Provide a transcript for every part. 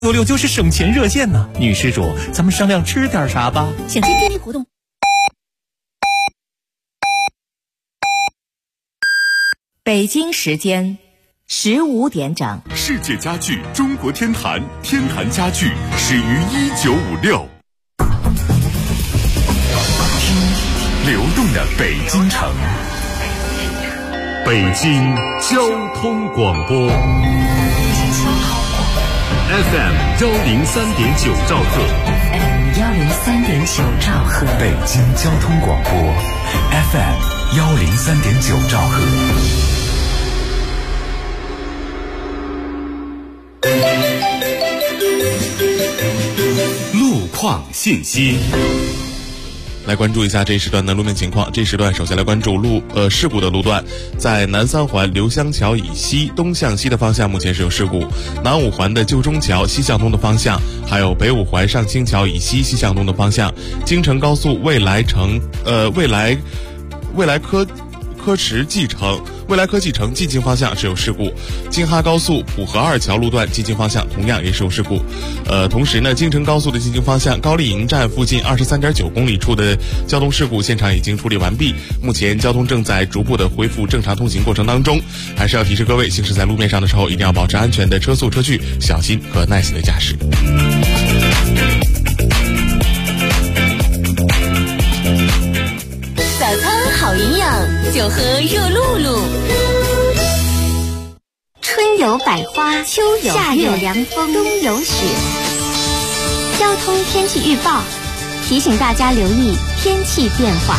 666就是省钱热线呢，女施主，咱们商量吃点啥吧？ 享金便利活动。北京时间15点整。 世界家具中国天坛，天坛家具始于1956。听流动的北京城，北京交通广播 FM 103.9兆赫， 103.9兆赫， 北京交通广播 FM 103.9兆赫。路况信息， 来关注一下这一时段的路面情况。这一时段首先来关注事故的路段，在南三环刘香桥以西东向西的方向目前是有事故，南五环的旧中桥西向东的方向，还有北五环上清桥以西西向东的方向，京承高速未来科技城进京方向是有事故，京哈高速浦河2桥路段进京方向同样也是有事故。同时呢，京承高速的进京方向高丽营站附近23.9公里处的交通事故现场已经处理完毕，目前交通正在逐步的恢复正常通行过程当中。还是要提示各位，行驶在路面上的时候一定要保持安全的车速车距，小心和耐心的驾驶。 早餐好营养，就喝热露露。春有百花，秋有夏有凉风，冬有雪。交通天气预报提醒大家留意天气变化。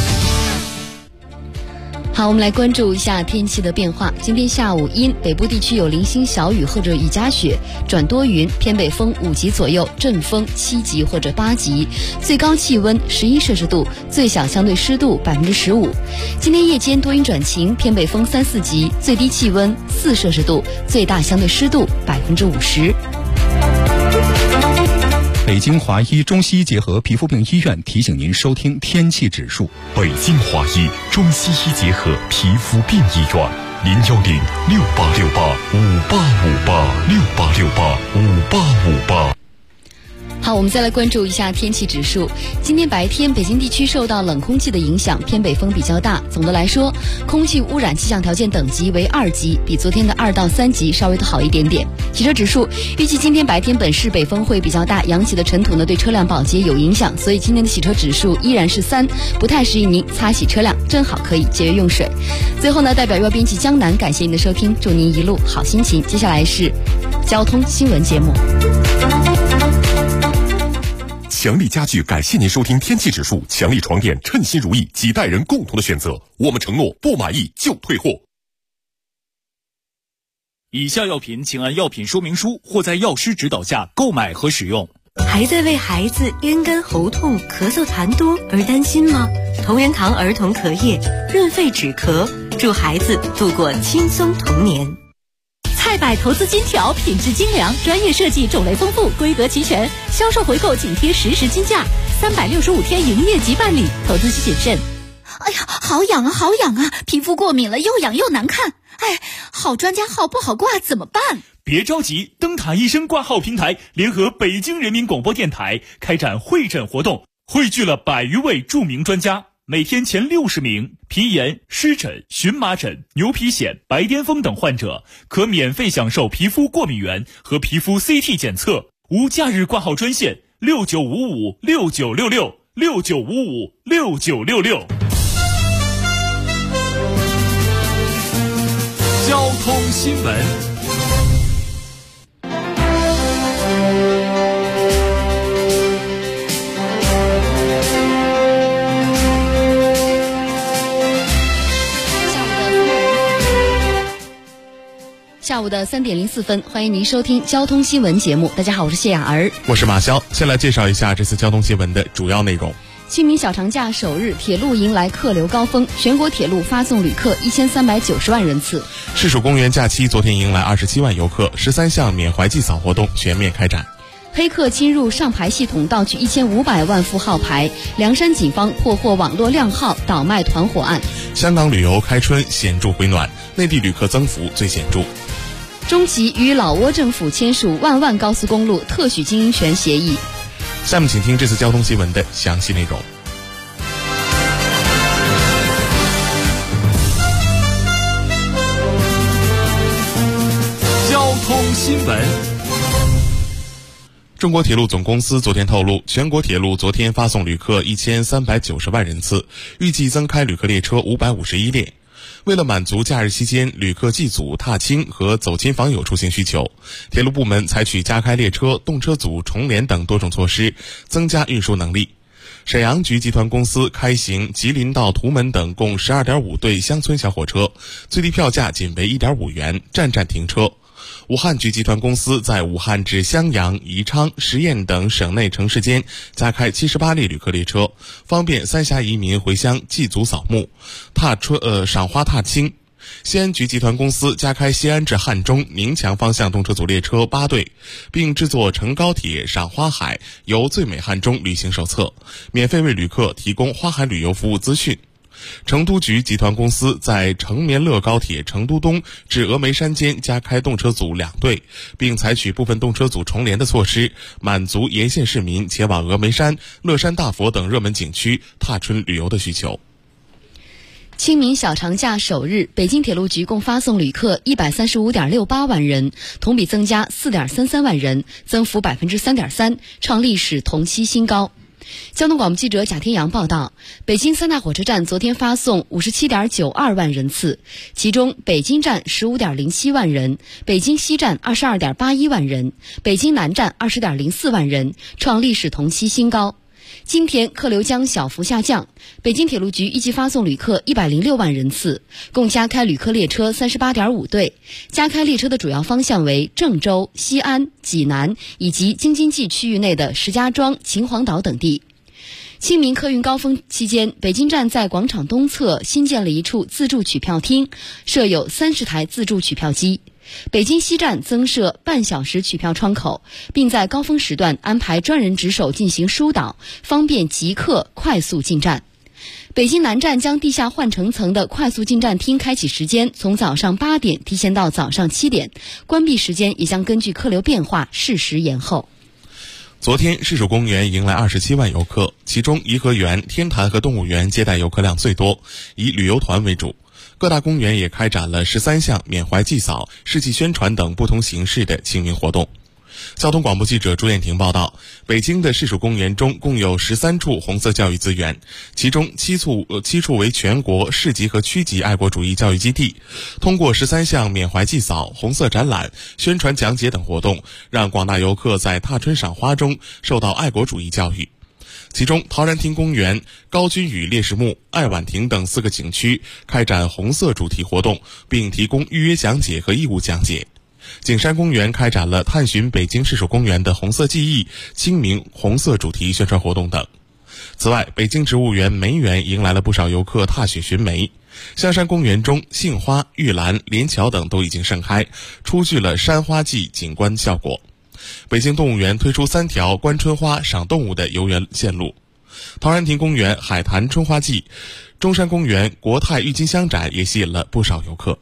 好，我们来关注一下天气的变化。今天下午阴，北部地区有零星小雨或者雨夹雪，转多云，偏北风5级左右，阵风7级或者8级，最高气温11摄氏度，最小相对湿度15%。今天夜间多云转晴，偏北风3、4级，最低气温4摄氏度，最大相对湿度50%。 北京华医中西医结合皮肤病医院提醒您收听天气指数。 北京华医中西医结合皮肤病医院，0106868585858，68685858。 好，我们再来关注一下天气指数。今天白天，北京地区受到冷空气的影响，偏北风比较大。总的来说，空气污染气象条件等级为2级，比昨天的2到3级稍微的好一点点。洗车指数预计今天白天本市北风会比较大，扬起的尘土呢对车辆保洁有影响，所以今天的洗车指数依然是3，不太适宜您擦洗车辆，正好可以节约用水。最后呢，代表月编辑江南感谢您的收听，祝您一路好心情。接下来是交通新闻节目。 强力家具感谢您收听天气指数，强力床垫称心如意，几代人共同的选择，我们承诺不满意就退货。 以下药品请按药品说明书或在药师指导下购买和使用。 还在为孩子咽干喉痛、咳嗽痰多而担心吗？同仁堂儿童咳液润肺止咳，祝孩子度过轻松童年。 菜百投资金条品质精良，专业设计，种类丰富，规格齐全，销售回购紧贴实时金价，365天营业即办理，投资需谨慎。 哎呀，好痒啊，好痒啊！皮肤过敏了，又痒又难看。哎，好专家号不好挂，怎么办？ 别着急，灯塔医生挂号平台联合北京人民广播电台开展会诊活动，汇聚了100余位著名专家，每天前60名皮炎、湿疹、荨麻疹、牛皮癣、白癜风等患者可免费享受皮肤过敏原和皮肤 CT 检测。无假日挂号专线6955696669556966。交通新闻。 下午的3点04分，欢迎您收听交通新闻节目。大家好，我是谢雅儿， 我是马潇。先来介绍一下这次交通新闻的主要内容。 清明小长假首日，铁路迎来客流高峰，全国铁路发送旅客1390万人次。 市属公园假期昨天迎来27万游客，13项缅怀祭扫活动全面开展。 黑客侵入上牌系统，盗取1500万副号牌。凉山警方破获网络靓号倒卖团伙案。 香港旅游开春显著回暖，内地旅客增幅最显著。 中集与老挝政府签署万万高速公路特许经营权协议。 下面请听这次交通新闻的详细内容。 交通新闻。 中国铁路总公司昨天透露，全国铁路昨天发送旅客1390万人次，预计增开旅客列车551列。为了满足假日期间旅客祭祖、踏青和走亲访友出行需求，铁路部门采取加开列车、动车组重联等多种措施，增加运输能力。沈阳局集团公司开行吉林到图门等共12.5对乡村小火车，最低票价仅为1.5元，站站停车。武汉局集团公司在武汉至襄阳、宜昌、十堰等省内城市间加开78列旅客列车，方便三峡移民回乡祭祖扫墓、赏花踏青。西安局集团公司加开西安至汉中、宁强方向动车组列车8对，并制作乘高铁赏花海游最美汉中旅行手册，免费为旅客提供花海旅游服务资讯。成都局集团公司在成绵乐高铁成都东至峨眉山间加开动车组2对，并采取部分动车组重联的措施，满足沿线市民前往峨眉山、乐山大佛等热门景区踏春旅游的需求。 清明小长假首日，北京铁路局共发送旅客135.68万人，同比增加4.33万人，增幅3.3%，创历史同期新高。交通广播记者贾天阳报道，北京三大火车站昨天发送57.92万人次，其中北京站15.07万人，北京西站22.81万人，北京南站20.04万人，创历史同期新高。今天客流将小幅下降，北京铁路局预计发送旅客106万人次，共加开旅客列车38.5对，加开列车的主要方向为郑州、西安、济南以及京津冀区域内的石家庄、秦皇岛等地。清明客运高峰期间，北京站在广场东侧新建了一处自助取票厅，设有30台自助取票机。北京西站增设半小时取票窗口，并在高峰时段安排专人值守进行疏导，方便即刻快速进站。北京南站将地下换乘层的快速进站厅开启时间从早上8点提前到早上7点，关闭时间也将根据客流变化适时延后。 昨天市属公园迎来27万游客，其中颐和园、天坛和动物园接待游客量最多，以旅游团为主。各大公园也开展了13项缅怀祭扫、事迹宣传等不同形式的清明活动。交通广播记者朱艳婷报道，北京的市属公园中共有13处红色教育资源，其中7处为全国市级和区级爱国主义教育基地。通过13项缅怀祭扫、红色展览、宣传讲解等活动，让广大游客在踏春赏花中受到爱国主义教育。其中陶然亭公园、高君屿烈士墓、爱晚亭等4个景区开展红色主题活动，并提供预约讲解和义务讲解。景山公园开展了探寻北京市属公园的红色记忆、清明红色主题宣传活动等。此外，北京植物园梅园迎来了不少游客踏雪寻梅。香山公园中杏花、玉兰、连桥等都已经盛开，出具了山花季景观效果。北京动物园推出3条观春花赏动物的游园线路。陶然亭公园海坛春花季，中山公园国泰郁金香展也吸引了不少游客。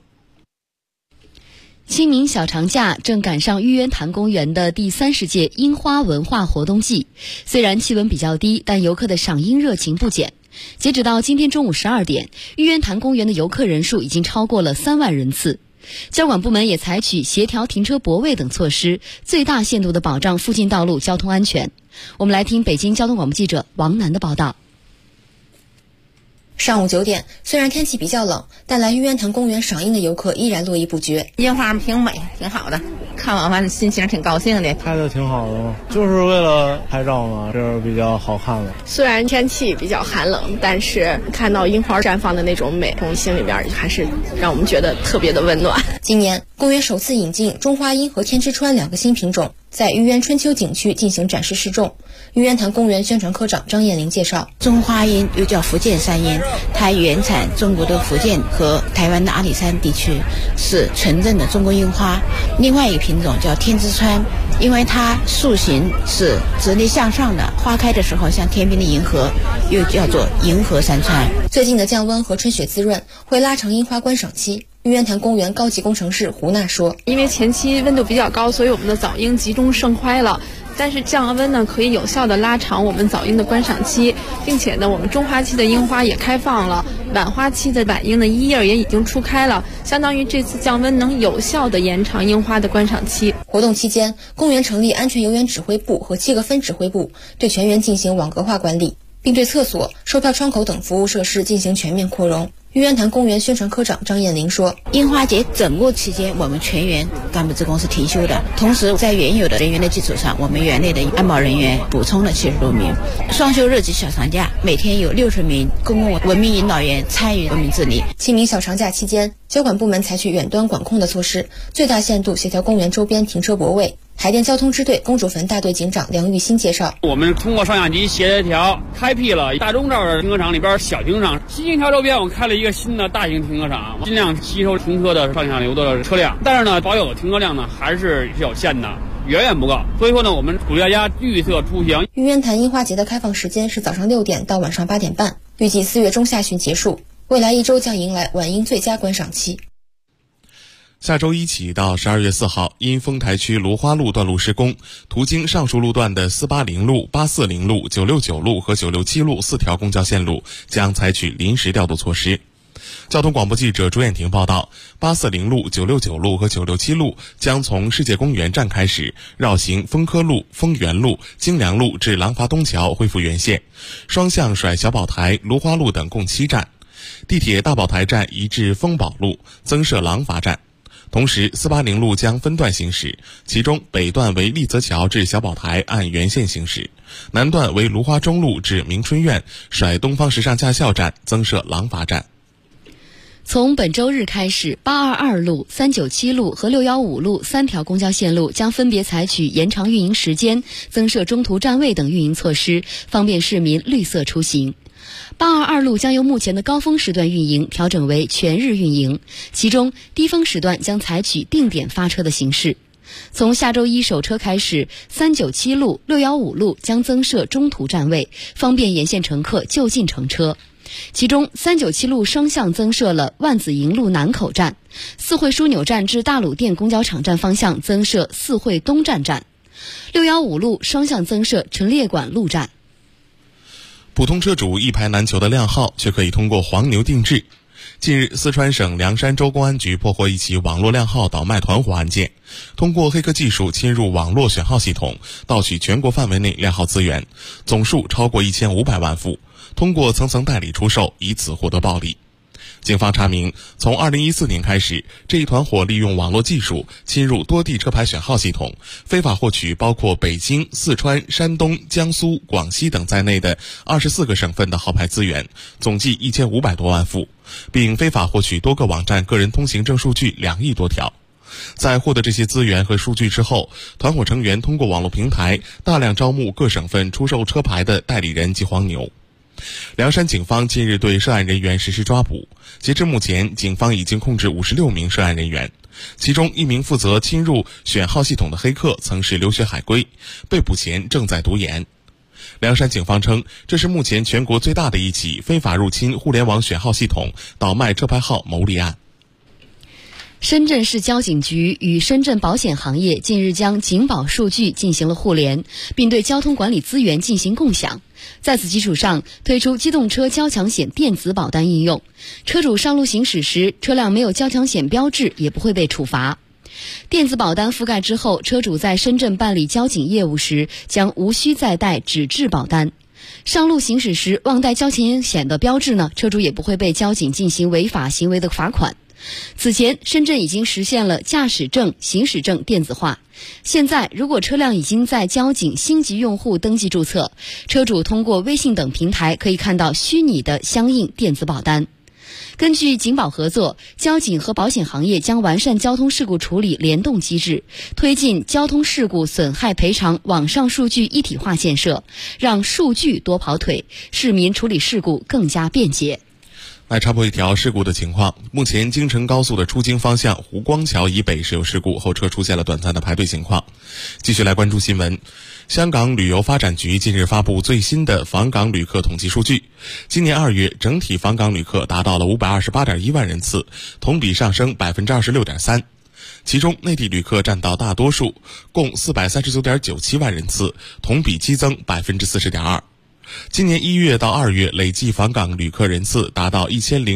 清明小长假正赶上玉渊潭公园的第30届樱花文化活动季，虽然气温比较低，但游客的赏樱热情不减。截止到今天中午12点，玉渊潭公园的游客人数已经超过了3万人次。交管部门也采取协调停车泊位等措施，最大限度地保障附近道路交通安全。我们来听北京交通广播记者王楠的报道。 上午9点，虽然天气比较冷，但来玉渊潭公园赏樱的游客依然络绎不绝。 樱花挺美，挺好的，看完完心情挺高兴的。 拍的挺好的嘛，就是为了拍照嘛，这是比较好看的。 虽然天气比较寒冷，但是看到樱花绽放的那种美，从心里边还是让我们觉得特别的温暖。 今年公园首次引进中花樱和天之川2个新品种，在玉渊春秋景区进行展示示众。玉渊潭公园宣传科长张艳玲介绍， 中花樱又叫福建山樱，它原产中国的福建和台湾的阿里山地区，是纯正的中国樱花。另外一个品种叫天之川，因为它树形是直立向上的，花开的时候像天边的银河，又叫做银河山川。 最近的降温和春雪滋润会拉长樱花观赏期。 玉渊潭公园高级工程师胡娜说：“ 因为前期温度比较高，所以我们的早樱集中盛开了。但是降温呢，可以有效的拉长我们早樱的观赏期，并且呢，我们中花期的樱花也开放了，晚花期的晚樱的一叶也已经初开了，相当于这次降温能有效的延长樱花的观赏期。” 活动期间，公园成立安全游园指挥部和7个分指挥部，对全园进行网格化管理，并对厕所、售票窗口等服务设施进行全面扩容。玉渊潭公园宣传科长张艳玲说：“ 樱花节整个期间，我们全员干部职工是停休的，同时在原有的人员的基础上，我们园内的安保人员补充了70多名。双休日及小长假，每天有60名公共文明引导员参与文明治理。 清明小长假期间，交管部门采取远端管控的措施，最大限度协调公园周边停车泊位。海淀交通支队公主坟大队警长梁玉新介绍：“ 我们通过上下级协调，开辟了大中罩停车场里边小停车场，西泾桥周边我们开了一个新的大型停车场，尽量吸收停车的上下游的车辆，但是呢，保有停车量呢还是有限的，远远不够。所以说呢，我们鼓励大家绿色出行。” 玉渊潭樱花节的开放时间是早上6点到晚上8点半，预计4月中下旬结束，未来1周将迎来晚樱最佳观赏期。 下周1起到12月4号，因丰台区芦花路段路施工，途经上述路段的480路、840路、969路和967路4条公交线路将采取临时调度措施。交通广播记者朱艳婷报道，840路、969路和967路将从世界公园站开始，绕行丰科路、丰源路、京良路至廊坊东桥恢复原线，双向甩小宝台、芦花路等共7站。地铁大宝台站移至丰宝路，增设廊坊站。同时480路将分段行驶，其中北段为丽泽桥至小宝台按原线行驶，南段为芦花中路至明春苑，甩东方时尚驾校站，增设廊坊站。 从本周日开始，822路、397路和615路3条公交线路将分别采取延长运营时间、增设中途站位等运营措施，方便市民绿色出行。822路将由目前的高峰时段运营调整为全日运营，其中低峰时段将采取定点发车的形式。从下周1首车开始，397路、615路将增设中途站位，方便沿线乘客就近乘车。其中397路双向增设了万子营路南口站，四惠枢纽站至大鲁店公交场站方向增设四惠东站站，615路双向增设陈列馆路站。 普通车主一排难求的靓号却可以通过黄牛定制。近日，四川省凉山州公安局破获一起网络靓号倒卖团伙案件，通过黑客技术侵入网络选号系统，盗取全国范围内靓号资源，总数超过1500万副，通过层层代理出售，以此获得暴利。警方查明，从2014年开始，这一团伙利用网络技术侵入多地车牌选号系统，非法获取包括北京、四川、山东、江苏、广西等在内的24个省份的号牌资源，总计1500多万副，并非法获取多个网站个人通行证数据2亿多条。在获得这些资源和数据之后，团伙成员通过网络平台大量招募各省份出售车牌的代理人及黄牛。凉山警方近日对涉案人员实施抓捕，截至目前，警方已经控制56名涉案人员，其中1名负责侵入选号系统的黑客曾是留学海归，被捕前正在读研。凉山警方称，这是目前全国最大的一起非法入侵互联网选号系统、倒卖车牌号牟利案。 深圳市交警局与深圳保险行业近日将警保数据进行了互联，并对交通管理资源进行共享。在此基础上，推出机动车交强险电子保单应用，车主上路行驶时，车辆没有交强险标志也不会被处罚。电子保单覆盖之后，车主在深圳办理交警业务时，将无需再带纸质保单。上路行驶时忘带交强险的标志呢，车主也不会被交警进行违法行为的罚款。此前，深圳已经实现了驾驶证、行驶证电子化。现在，如果车辆已经在交警星级用户登记注册，车主通过微信等平台可以看到虚拟的相应电子保单。根据警保合作，交警和保险行业将完善交通事故处理联动机制，推进交通事故损害赔偿网上数据一体化建设，让数据多跑腿，市民处理事故更加便捷。 来插播一条事故的情况，目前京承高速的出京方向湖光桥以北是有事故，后车出现了短暂的排队情况。继续来关注新闻。香港旅游发展局近日发布最新的访港旅客统计数据，今年2月整体访港旅客达到了528.1万人次，同比上升 26.3%。其中内地旅客占到大多数，共439.97万人次，同比激增 40.2%。今年1月到2月累计访港旅客人次达到1000